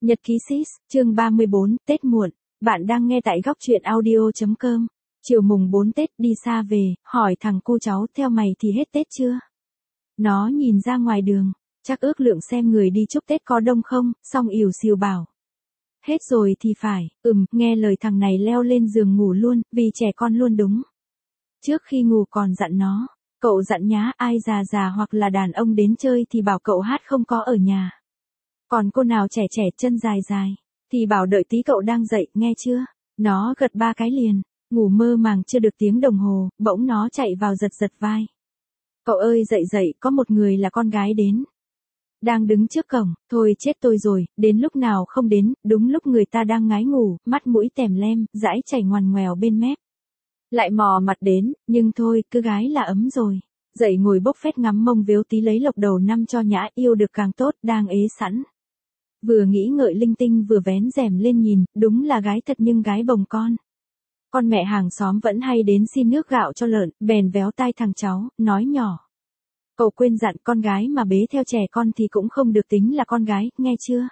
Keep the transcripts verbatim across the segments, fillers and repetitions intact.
Nhật ký Sis, chương ba mươi bốn, Tết muộn. Bạn đang nghe tại góc truyện audio chấm com. Chiều mùng bốn Tết đi xa về, hỏi thằng cu cháu theo mày thì hết Tết chưa? Nó nhìn ra ngoài đường, chắc ước lượng xem người đi chúc Tết có đông không, xong ỉu xìu bảo. Hết rồi thì phải, ừm, nghe lời thằng này leo lên giường ngủ luôn, vì trẻ con luôn đúng. Trước khi ngủ còn dặn nó, cậu dặn nhá, ai già già hoặc là đàn ông đến chơi thì bảo cậu hát không có ở nhà. Còn cô nào trẻ trẻ chân dài dài, thì bảo đợi tí cậu đang dậy, nghe chưa? Nó gật ba cái liền, ngủ mơ màng chưa được tiếng đồng hồ, bỗng nó chạy vào giật giật vai. Cậu ơi dậy dậy, có một người là con gái đến. Đang đứng trước cổng, thôi chết tôi rồi, đến lúc nào không đến, đúng lúc người ta đang ngái ngủ, mắt mũi tèm lem, dãi chảy ngoằn ngoèo bên mép. Lại mò mặt đến, nhưng thôi, cứ gái là ấm rồi. Dậy ngồi bốc phét ngắm mông vếu tí lấy lộc đầu năm cho nhã, yêu được càng tốt, đang ế sẵn. Vừa nghĩ ngợi linh tinh vừa vén rèm lên nhìn, đúng là gái thật nhưng gái bồng con. Con mẹ hàng xóm vẫn hay đến xin nước gạo cho lợn, bèn véo tai thằng cháu, nói nhỏ. Cậu quên dặn con gái mà bế theo trẻ con thì cũng không được tính là con gái, nghe chưa?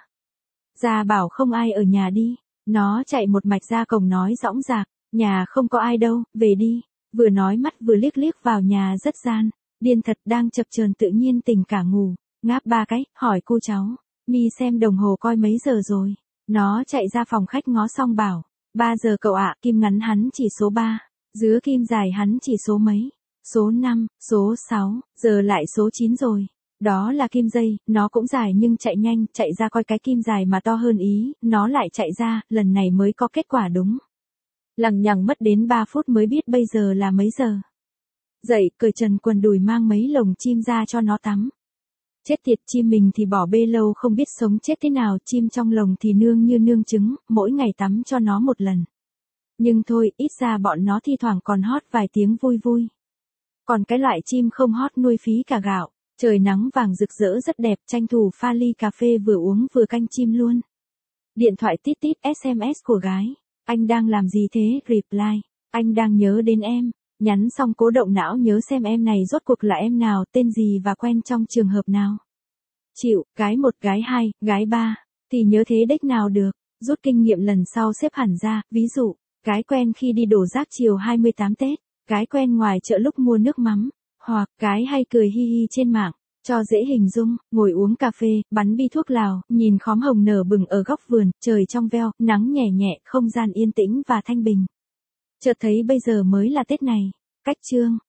Ra bảo không ai ở nhà đi. Nó chạy một mạch ra cổng nói dõng dạc, nhà không có ai đâu, về đi. Vừa nói mắt vừa liếc liếc vào nhà rất gian, điên thật đang chập chờn tự nhiên tỉnh cả ngủ, ngáp ba cái, hỏi cô cháu. Mi xem đồng hồ coi mấy giờ rồi. Nó chạy ra phòng khách ngó xong bảo. ba giờ cậu ạ, kim ngắn hắn chỉ số ba. Dứa kim dài hắn chỉ số mấy. Số năm, số sáu, giờ lại số chín rồi. Đó là kim dây, nó cũng dài nhưng chạy nhanh, chạy ra coi cái kim dài mà to hơn ý, nó lại chạy ra, lần này mới có kết quả đúng. Lằng nhằng mất đến ba phút mới biết bây giờ là mấy giờ. Dậy, cởi trần quần đùi mang mấy lồng chim ra cho nó tắm. Chết tiệt, chim mình thì bỏ bê lâu không biết sống chết thế nào, chim trong lồng thì nương như nương trứng, mỗi ngày tắm cho nó một lần. Nhưng thôi, ít ra bọn nó thi thoảng còn hót vài tiếng vui vui. Còn cái loại chim không hót nuôi phí cả gạo, trời nắng vàng rực rỡ rất đẹp, tranh thủ pha ly cà phê vừa uống vừa canh chim luôn. Điện thoại tít tít ét em ét của gái, anh đang làm gì thế, reply, anh đang nhớ đến em. Nhắn xong cố động não nhớ xem em này rốt cuộc là em nào, tên gì và quen trong trường hợp nào. Chịu, gái một, gái hai, gái ba, thì nhớ thế đếch nào được, rút kinh nghiệm lần sau xếp hẳn ra, ví dụ, gái quen khi đi đổ rác chiều hai mươi tám Tết, gái quen ngoài chợ lúc mua nước mắm, hoặc gái hay cười hi hi trên mạng, cho dễ hình dung, ngồi uống cà phê, bắn bi thuốc lào, nhìn khóm hồng nở bừng ở góc vườn, trời trong veo, nắng nhẹ nhẹ, không gian yên tĩnh và thanh bình. Chợt thấy bây giờ mới là Tết này. Cách chương.